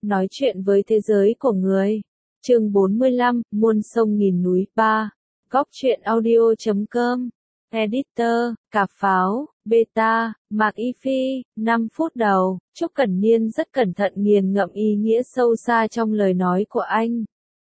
Nói chuyện với thế giới của người. Chương 45, muôn sông nghìn núi 3. Góc truyện audio.com. Editor, Cà Pháo, Beta, Mạc Y Phi. 5 phút đầu, Trúc Cẩn Niên rất cẩn thận nghiền ngẫm ý nghĩa sâu xa trong lời nói của anh.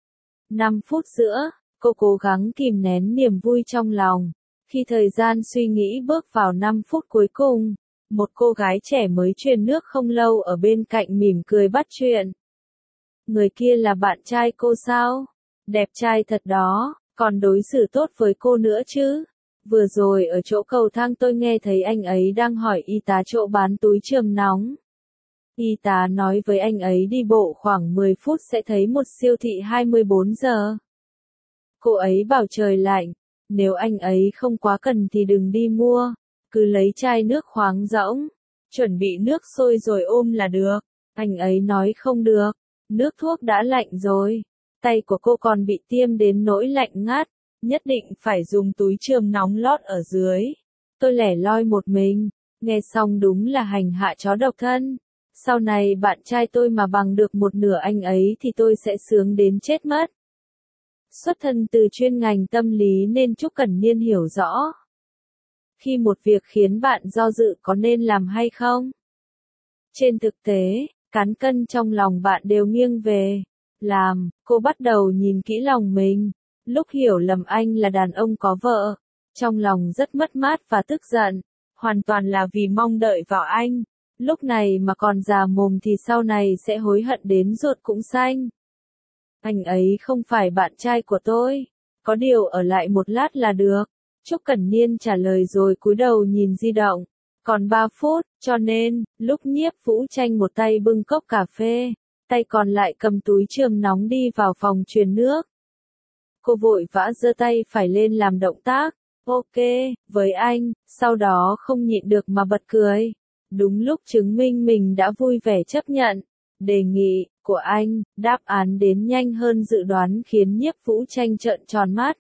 5 phút giữa, cô cố gắng kìm nén niềm vui trong lòng. Khi thời gian suy nghĩ bước vào 5 phút cuối cùng, một cô gái trẻ mới truyền nước không lâu ở bên cạnh mỉm cười bắt chuyện. Người kia là bạn trai cô sao? Đẹp trai thật đó, còn đối xử tốt với cô nữa chứ? Vừa rồi ở chỗ cầu thang tôi nghe thấy anh ấy đang hỏi y tá chỗ bán túi chườm nóng. Y tá nói với anh ấy đi bộ khoảng 10 phút sẽ thấy một siêu thị 24 giờ. Cô ấy bảo trời lạnh, nếu anh ấy không quá cần thì đừng đi mua, cứ lấy chai nước khoáng rỗng, chuẩn bị nước sôi rồi ôm là được. Anh ấy nói không được, nước thuốc đã lạnh rồi, tay của cô còn bị tiêm đến nỗi lạnh ngắt, nhất định phải dùng túi chườm nóng lót ở dưới. Tôi lẻ loi một mình, nghe xong đúng là hành hạ chó độc thân. Sau này bạn trai tôi mà bằng được một nửa anh ấy thì tôi sẽ sướng đến chết mất. Xuất thân từ chuyên ngành tâm lý nên Trúc Cẩn Niên hiểu rõ. Khi một việc khiến bạn do dự có nên làm hay không? Trên thực tế, cán cân trong lòng bạn đều nghiêng về làm. Cô bắt đầu nhìn kỹ lòng mình. Lúc hiểu lầm anh là đàn ông có vợ, trong lòng rất mất mát và tức giận. Hoàn toàn là vì mong đợi vào anh. Lúc này mà còn già mồm thì sau này sẽ hối hận đến ruột cũng xanh. Anh ấy không phải bạn trai của tôi. Có điều ở lại một lát là được. Trúc Cẩn Niên trả lời rồi cúi đầu nhìn di động. Còn 3 phút, cho nên, lúc Nhiếp Vũ Tranh một tay bưng cốc cà phê, tay còn lại cầm túi chườm nóng đi vào phòng truyền nước. Cô vội vã giơ tay phải lên làm động tác, ok, với anh, sau đó không nhịn được mà bật cười. Đúng lúc chứng minh mình đã vui vẻ chấp nhận đề nghị của anh, đáp án đến nhanh hơn dự đoán khiến Nhiếp Vũ Tranh trợn tròn mắt.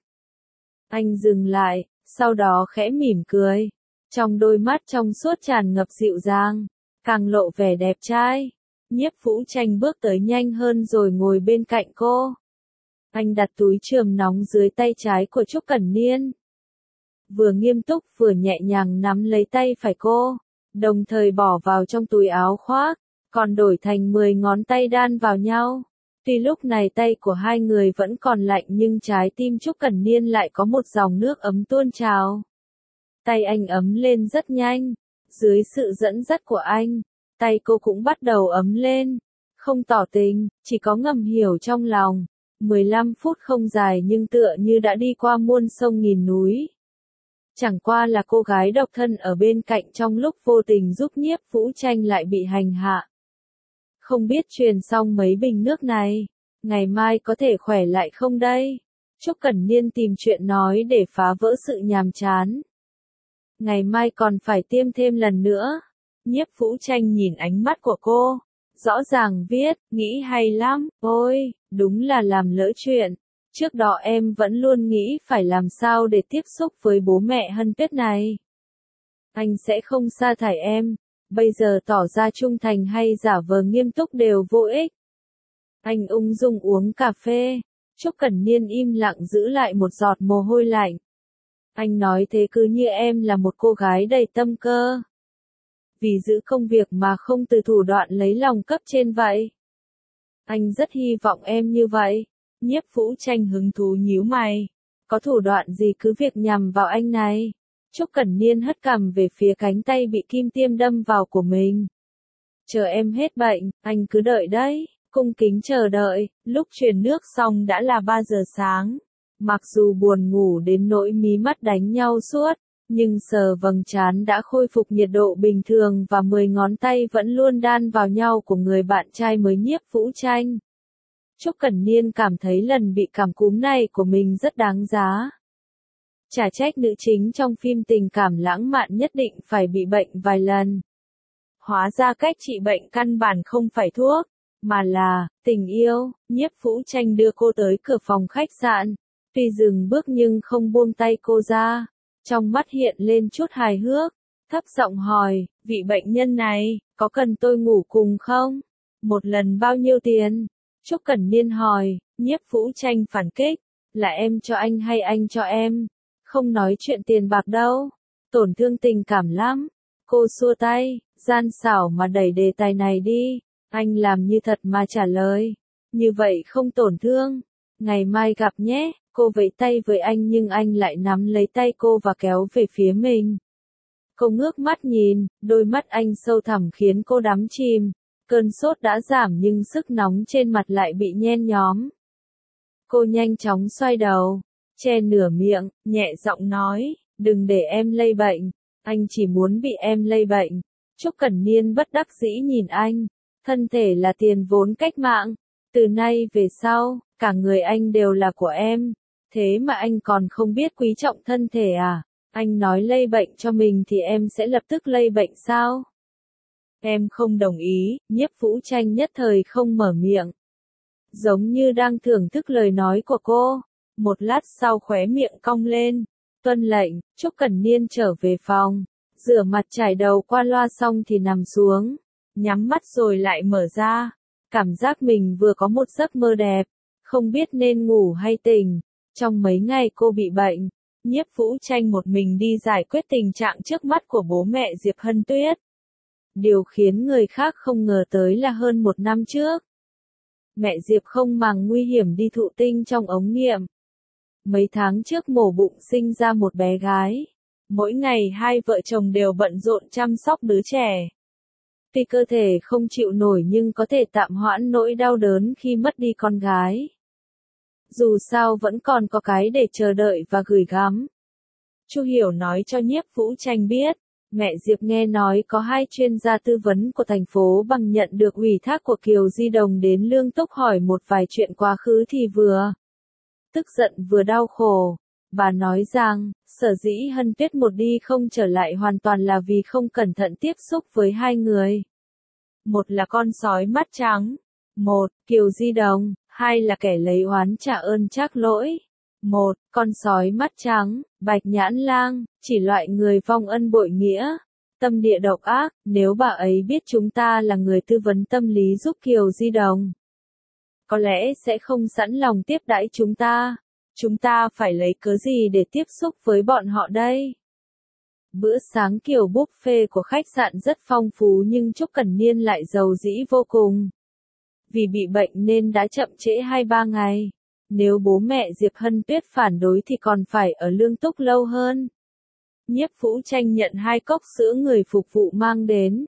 Anh dừng lại, sau đó khẽ mỉm cười. Trong đôi mắt trong suốt tràn ngập dịu dàng, càng lộ vẻ đẹp trai. Nhiếp Vũ Tranh bước tới nhanh hơn rồi ngồi bên cạnh cô. Anh đặt túi chườm nóng dưới tay trái của Trúc Cẩn Niên. Vừa nghiêm túc vừa nhẹ nhàng nắm lấy tay phải cô, đồng thời bỏ vào trong túi áo khoác, còn đổi thành 10 ngón tay đan vào nhau. Tuy lúc này tay của hai người vẫn còn lạnh nhưng trái tim Trúc Cẩn Niên lại có một dòng nước ấm tuôn trào. Tay anh ấm lên rất nhanh, dưới sự dẫn dắt của anh, tay cô cũng bắt đầu ấm lên. Không tỏ tình, chỉ có ngầm hiểu trong lòng. 15 phút không dài nhưng tựa như đã đi qua muôn sông nghìn núi. Chẳng qua là cô gái độc thân ở bên cạnh trong lúc vô tình giúp Nhiếp Vũ Tranh lại bị hành hạ. Không biết truyền xong mấy bình nước này, ngày mai có thể khỏe lại không đây? Trúc Cẩn Niên tìm chuyện nói để phá vỡ sự nhàm chán. Ngày mai còn phải tiêm thêm lần nữa. Nhiếp Vũ Tranh nhìn ánh mắt của cô, rõ ràng viết, nghĩ hay lắm, ôi, đúng là làm lỡ chuyện. Trước đó em vẫn luôn nghĩ phải làm sao để tiếp xúc với bố mẹ Hân Tuyết này. Anh sẽ không sa thải em, bây giờ tỏ ra trung thành hay giả vờ nghiêm túc đều vô ích. Anh ung dung uống cà phê, Trúc Cẩn Niên im lặng giữ lại một giọt mồ hôi lạnh. Anh nói thế cứ như em là một cô gái đầy tâm cơ. Vì giữ công việc mà không từ thủ đoạn lấy lòng cấp trên vậy. Anh rất hy vọng em như vậy. Nhiếp Vũ Tranh hứng thú nhíu mày. Có thủ đoạn gì cứ việc nhằm vào anh này. Trúc Cẩn Niên hất cằm về phía cánh tay bị kim tiêm đâm vào của mình. Chờ em hết bệnh, anh cứ đợi đấy. Cung kính chờ đợi, lúc truyền nước xong đã là 3 giờ sáng. Mặc dù buồn ngủ đến nỗi mí mắt đánh nhau suốt, nhưng sờ vầng trán đã khôi phục nhiệt độ bình thường và 10 ngón tay vẫn luôn đan vào nhau của người bạn trai mới Nhiếp Vũ Tranh. Trúc Cẩn Niên cảm thấy lần bị cảm cúm này của mình rất đáng giá. Chả trách nữ chính trong phim tình cảm lãng mạn nhất định phải bị bệnh vài lần. Hóa ra cách trị bệnh căn bản không phải thuốc, mà là tình yêu. Nhiếp Vũ Tranh đưa cô tới cửa phòng khách sạn. Tuy dừng bước nhưng không buông tay cô ra. Trong mắt hiện lên chút hài hước, thấp giọng hỏi, vị bệnh nhân này, có cần tôi ngủ cùng không? Một lần bao nhiêu tiền? Trúc Cẩn Niên hỏi, Nhiếp Vũ Tranh phản kích, là em cho anh hay anh cho em? Không nói chuyện tiền bạc đâu, tổn thương tình cảm lắm. Cô xua tay, gian xảo mà đẩy đề tài này đi, anh làm như thật mà trả lời. Như vậy không tổn thương, ngày mai gặp nhé. Cô vẫy tay với anh nhưng anh lại nắm lấy tay cô và kéo về phía mình. Cô ngước mắt nhìn, đôi mắt anh sâu thẳm khiến cô đắm chìm. Cơn sốt đã giảm nhưng sức nóng trên mặt lại bị nhen nhóm. Cô nhanh chóng xoay đầu, che nửa miệng, nhẹ giọng nói, đừng để em lây bệnh, anh chỉ muốn bị em lây bệnh. Trúc Cẩn Niên bất đắc dĩ nhìn anh, thân thể là tiền vốn cách mạng, từ nay về sau, cả người anh đều là của em, thế mà anh còn không biết quý trọng thân thể à? Anh nói lây bệnh cho mình thì em sẽ lập tức lây bệnh sao? Em không đồng ý. Nhiếp Vũ Tranh nhất thời không mở miệng. Giống như đang thưởng thức lời nói của cô. Một lát sau khóe miệng cong lên. Tuân lệnh, Trúc Cẩn Niên trở về phòng. Rửa mặt chải đầu qua loa xong thì nằm xuống. Nhắm mắt rồi lại mở ra. Cảm giác mình vừa có một giấc mơ đẹp. Không biết nên ngủ hay tỉnh. Trong mấy ngày cô bị bệnh, Nhiếp Vũ Tranh một mình đi giải quyết tình trạng trước mắt của bố mẹ Diệp Hân Tuyết. Điều khiến người khác không ngờ tới là hơn một năm trước, mẹ Diệp không màng nguy hiểm đi thụ tinh trong ống nghiệm. Mấy tháng trước mổ bụng sinh ra một bé gái. Mỗi ngày hai vợ chồng đều bận rộn chăm sóc đứa trẻ. Tuy cơ thể không chịu nổi nhưng có thể tạm hoãn nỗi đau đớn khi mất đi con gái. Dù sao vẫn còn có cái để chờ đợi và gửi gắm. Chu Hiểu nói cho Nhiếp Vũ Tranh biết, mẹ Diệp nghe nói có hai chuyên gia tư vấn của thành phố bằng nhận được ủy thác của Kiều Di Đồng đến Lương Túc hỏi một vài chuyện quá khứ thì vừa tức giận vừa đau khổ. Bà nói rằng, sở dĩ Hân Tuyết một đi không trở lại hoàn toàn là vì không cẩn thận tiếp xúc với hai người. Một là con sói mắt trắng. Một, Kiều Di Đồng. Hai là kẻ lấy oán trả ơn trác lỗi. Một, con sói mắt trắng, Bạch Nhãn Lang, chỉ loại người vong ân bội nghĩa, tâm địa độc ác. Nếu bà ấy biết chúng ta là người tư vấn tâm lý giúp Kiều Di Đồng, có lẽ sẽ không sẵn lòng tiếp đãi chúng ta. Chúng ta phải lấy cớ gì để tiếp xúc với bọn họ đây? Bữa sáng kiểu buffet của khách sạn rất phong phú nhưng Trúc Cẩn Niên lại giàu dĩ vô cùng. Vì bị bệnh nên đã chậm trễ 2-3 ngày. Nếu bố mẹ Diệp Hân Tuyết phản đối thì còn phải ở Lương Túc lâu hơn. Nhiếp Vũ Tranh nhận 2 cốc sữa người phục vụ mang đến.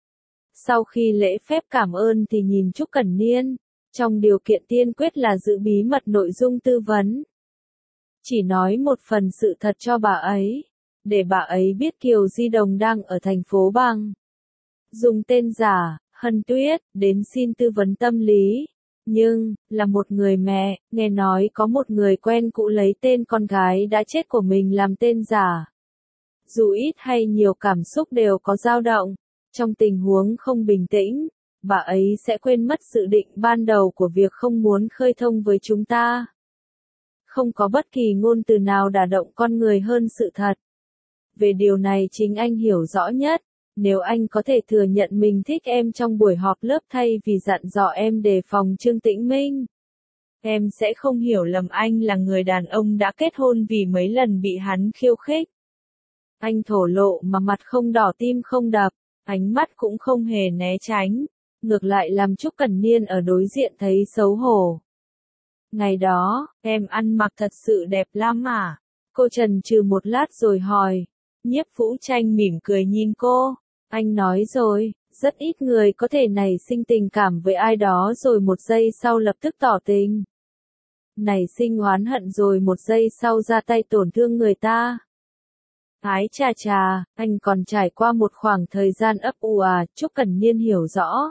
Sau khi lễ phép cảm ơn thì nhìn Trúc Cẩn Niên, trong điều kiện tiên quyết là giữ bí mật nội dung tư vấn. Chỉ nói một phần sự thật cho bà ấy, để bà ấy biết Kiều Di Đồng đang ở thành phố bằng. Dùng tên giả, Hân Tuyết, đến xin tư vấn tâm lý. Nhưng, là một người mẹ, nghe nói có một người quen cũ lấy tên con gái đã chết của mình làm tên giả. Dù ít hay nhiều cảm xúc đều có dao động. Trong tình huống không bình tĩnh, bà ấy sẽ quên mất dự định ban đầu của việc không muốn khơi thông với chúng ta. Không có bất kỳ ngôn từ nào đả động con người hơn sự thật. Về điều này chính anh hiểu rõ nhất. Nếu anh có thể thừa nhận mình thích em trong buổi họp lớp thay vì dặn dò em đề phòng Trương Tĩnh Minh, em sẽ không hiểu lầm anh là người đàn ông đã kết hôn vì mấy lần bị hắn khiêu khích. Anh thổ lộ mà mặt không đỏ tim không đập, ánh mắt cũng không hề né tránh, ngược lại làm Trúc Cẩn Niên ở đối diện thấy xấu hổ. Ngày đó, em ăn mặc thật sự đẹp lắm à? Cô chần chừ một lát rồi hỏi. Nhiếp Vũ Tranh mỉm cười nhìn cô. Anh nói rồi, rất ít người có thể nảy sinh tình cảm với ai đó rồi một giây sau lập tức tỏ tình. Nảy sinh oán hận rồi một giây sau ra tay tổn thương người ta. Ái chà chà, anh còn trải qua một khoảng thời gian ấp ủ à? Trúc Cẩn Niên hiểu rõ.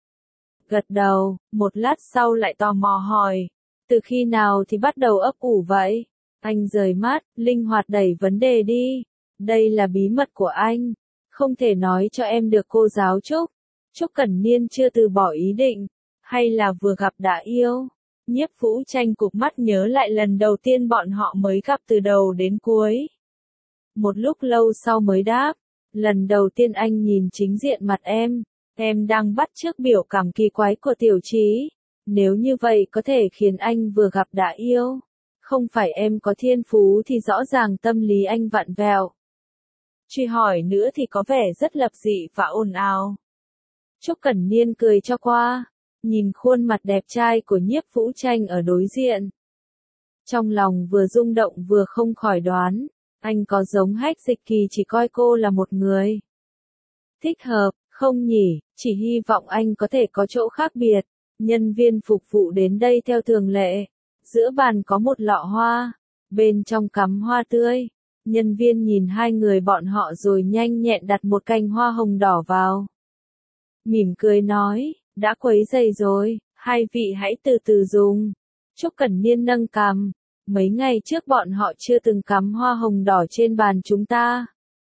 Gật đầu, một lát sau lại tò mò hỏi. Từ khi nào thì bắt đầu ấp ủ vậy? Anh rời mắt, linh hoạt đẩy vấn đề đi. Đây là bí mật của anh. Không thể nói cho em được cô giáo Trúc. Trúc Cẩn Niên chưa từ bỏ ý định. Hay là vừa gặp đã yêu? Nhiếp Vũ Tranh cụp mắt nhớ lại lần đầu tiên bọn họ mới gặp từ đầu đến cuối. Một lúc lâu sau mới đáp. Lần đầu tiên anh nhìn chính diện mặt em, Em đang bắt chước biểu cảm kỳ quái của Tiểu Chí. Nếu như vậy có thể khiến anh vừa gặp đã yêu. Không phải em có thiên phú thì rõ ràng tâm lý anh vặn vẹo. Truy hỏi nữa thì có vẻ rất lập dị và ồn ào. Trúc Cẩn Niên cười cho qua, nhìn khuôn mặt đẹp trai của Nhiếp Vũ Tranh ở đối diện. Trong lòng vừa rung động vừa không khỏi đoán, anh có giống Hách Dịch Kỳ chỉ coi cô là một người thích hợp, không nhỉ, chỉ hy vọng anh có thể có chỗ khác biệt. Nhân viên phục vụ đến đây theo thường lệ. Giữa bàn có một lọ hoa, bên trong cắm hoa tươi. Nhân viên nhìn hai người bọn họ rồi nhanh nhẹn đặt một cành hoa hồng đỏ vào. Mỉm cười nói, đã quấy rầy rồi, hai vị hãy từ từ dùng. Trúc Cẩn Niên nâng cằm, mấy ngày trước bọn họ chưa từng cắm hoa hồng đỏ trên bàn chúng ta.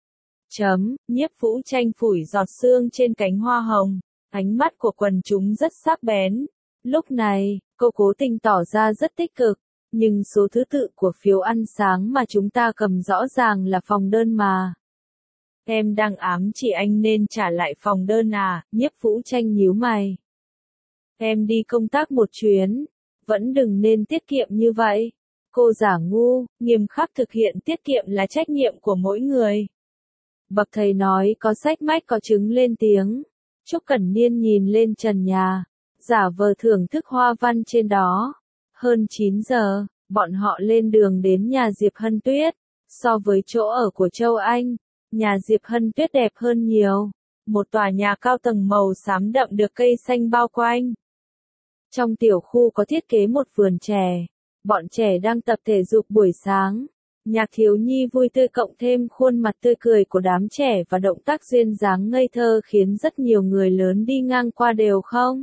Nhiếp Vũ Tranh phủi giọt sương trên cánh hoa hồng, ánh mắt của quần chúng rất sắc bén. Lúc này, cô cố tình tỏ ra rất tích cực, nhưng số thứ tự của phiếu ăn sáng mà chúng ta cầm rõ ràng là phòng đơn mà. Em đang ám chỉ anh nên trả lại phòng đơn à, Nhiếp Vũ Tranh nhíu mày. Em đi công tác một chuyến, vẫn đừng nên tiết kiệm như vậy. Cô giả ngu, nghiêm khắc thực hiện tiết kiệm là trách nhiệm của mỗi người. Bậc thầy nói có sách mách có chứng lên tiếng. Trúc Cẩn Niên nhìn lên trần nhà, giả vờ thưởng thức hoa văn trên đó. Hơn 9 giờ, bọn họ lên đường đến nhà Diệp Hân Tuyết. So với chỗ ở của Châu Anh, nhà Diệp Hân Tuyết đẹp hơn nhiều. Một tòa nhà cao tầng màu xám đậm được cây xanh bao quanh. Trong tiểu khu có thiết kế một vườn trẻ. Bọn trẻ đang tập thể dục buổi sáng. Nhạc thiếu nhi vui tươi cộng thêm khuôn mặt tươi cười của đám trẻ và động tác duyên dáng ngây thơ khiến rất nhiều người lớn đi ngang qua đều không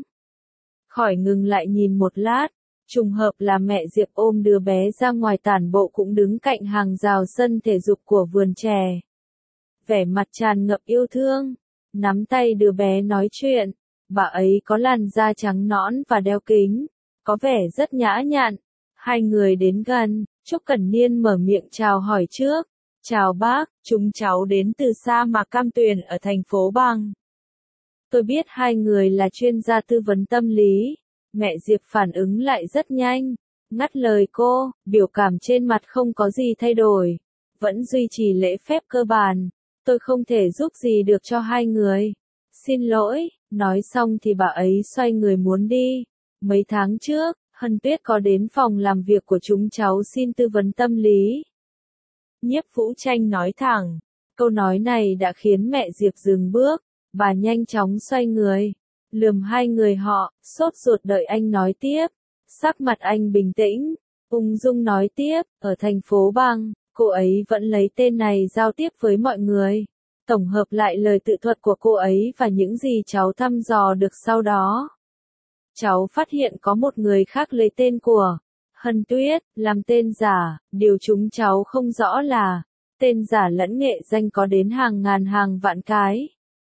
khỏi ngừng lại nhìn một lát. Trùng hợp là mẹ Diệp ôm đứa bé ra ngoài tản bộ cũng đứng cạnh hàng rào sân thể dục của vườn trẻ. Vẻ mặt tràn ngập yêu thương, nắm tay đứa bé nói chuyện. Bà ấy có làn da trắng nõn và đeo kính, có vẻ rất nhã nhặn. Hai người đến gần, Trúc Cẩn Niên mở miệng chào hỏi trước. Chào bác, chúng cháu đến từ Sa Mạc Cam Tuyền ở thành phố Bằng. Tôi biết hai người là chuyên gia tư vấn tâm lý. Mẹ Diệp phản ứng lại rất nhanh, ngắt lời cô, biểu cảm trên mặt không có gì thay đổi, vẫn duy trì lễ phép cơ bản. Tôi không thể giúp gì được cho hai người. Xin lỗi, nói xong thì bà ấy xoay người muốn đi. Mấy tháng trước, Hân Tuyết có đến phòng làm việc của chúng cháu xin tư vấn tâm lý. Nhiếp Vũ Tranh nói thẳng, câu nói này đã khiến mẹ Diệp dừng bước, bà nhanh chóng xoay người, lườm hai người họ, sốt ruột đợi anh nói tiếp. Sắc mặt anh bình tĩnh, ung dung nói tiếp, ở thành phố Bằng, cô ấy vẫn lấy tên này giao tiếp với mọi người. Tổng hợp lại lời tự thuật của cô ấy và những gì cháu thăm dò được sau đó. Cháu phát hiện có một người khác lấy tên của Hân Tuyết, làm tên giả, điều chúng cháu không rõ là, tên giả lẫn nghệ danh có đến hàng ngàn hàng vạn cái.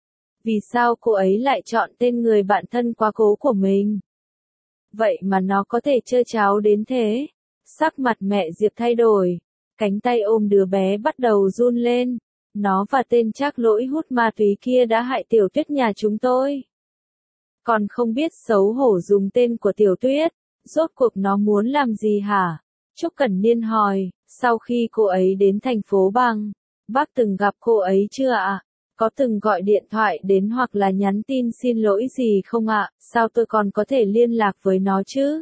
Vì sao cô ấy lại chọn tên người bạn thân quá cố của mình? Vậy mà nó có thể chơi cháu đến thế. Sắc mặt mẹ Diệp thay đổi, cánh tay ôm đứa bé bắt đầu run lên. Nó và tên trác lỗi hút ma túy kia đã hại Tiểu Tuyết nhà chúng tôi. Còn không biết xấu hổ dùng tên của Tiểu Tuyết, rốt cuộc nó muốn làm gì hả? Trúc Cẩn Niên hỏi, sau khi cô ấy đến thành phố Bằng, bác từng gặp cô ấy chưa ạ? Có từng gọi điện thoại đến hoặc là nhắn tin xin lỗi gì không ạ? Sao tôi còn có thể liên lạc với nó chứ?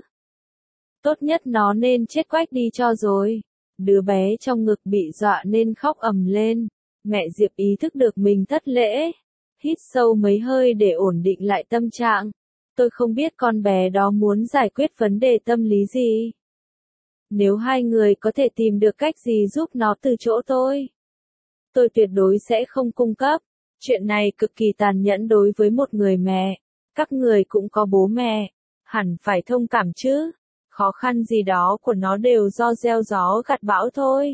Tốt nhất nó nên chết quách đi cho rồi. Đứa bé trong ngực bị dọa nên khóc ầm lên. Mẹ Diệp ý thức được mình thất lễ. Hít sâu mấy hơi để ổn định lại tâm trạng. Tôi không biết con bé đó muốn giải quyết vấn đề tâm lý gì. Nếu hai người có thể tìm được cách gì giúp nó từ chỗ tôi tuyệt đối sẽ không cung cấp. Chuyện này cực kỳ tàn nhẫn đối với một người mẹ. Các người cũng có bố mẹ, hẳn phải thông cảm chứ. Khó khăn gì đó của nó đều do gieo gió gặt bão thôi.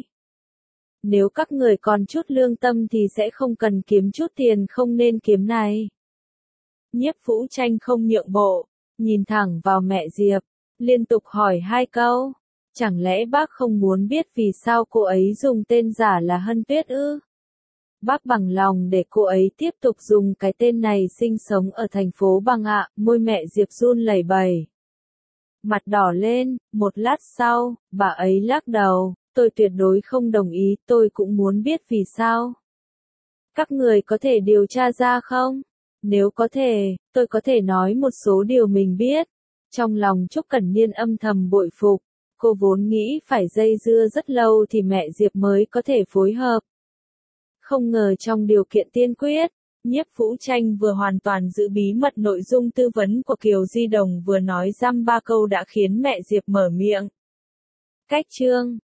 Nếu các người còn chút lương tâm thì sẽ không cần kiếm chút tiền không nên kiếm này. Nhiếp Vũ Tranh không nhượng bộ, nhìn thẳng vào mẹ Diệp, liên tục hỏi hai câu. Chẳng lẽ bác không muốn biết vì sao cô ấy dùng tên giả là Hân Tuyết ư? Bác bằng lòng để cô ấy tiếp tục dùng cái tên này sinh sống ở thành phố Bằng ạ, môi mẹ Diệp run lẩy bẩy. Mặt đỏ lên, một lát sau, bà ấy lắc đầu, tôi tuyệt đối không đồng ý, tôi cũng muốn biết vì sao. Các người có thể điều tra ra không? Nếu có thể, tôi có thể nói một số điều mình biết. Trong lòng Trúc Cẩn Niên âm thầm bội phục, cô vốn nghĩ phải dây dưa rất lâu thì mẹ Diệp mới có thể phối hợp. Không ngờ trong điều kiện tiên quyết, Nhiếp Vũ Tranh vừa hoàn toàn giữ bí mật nội dung tư vấn của Kiều Di Đồng vừa nói dăm ba câu đã khiến mẹ Diệp mở miệng. Cách chương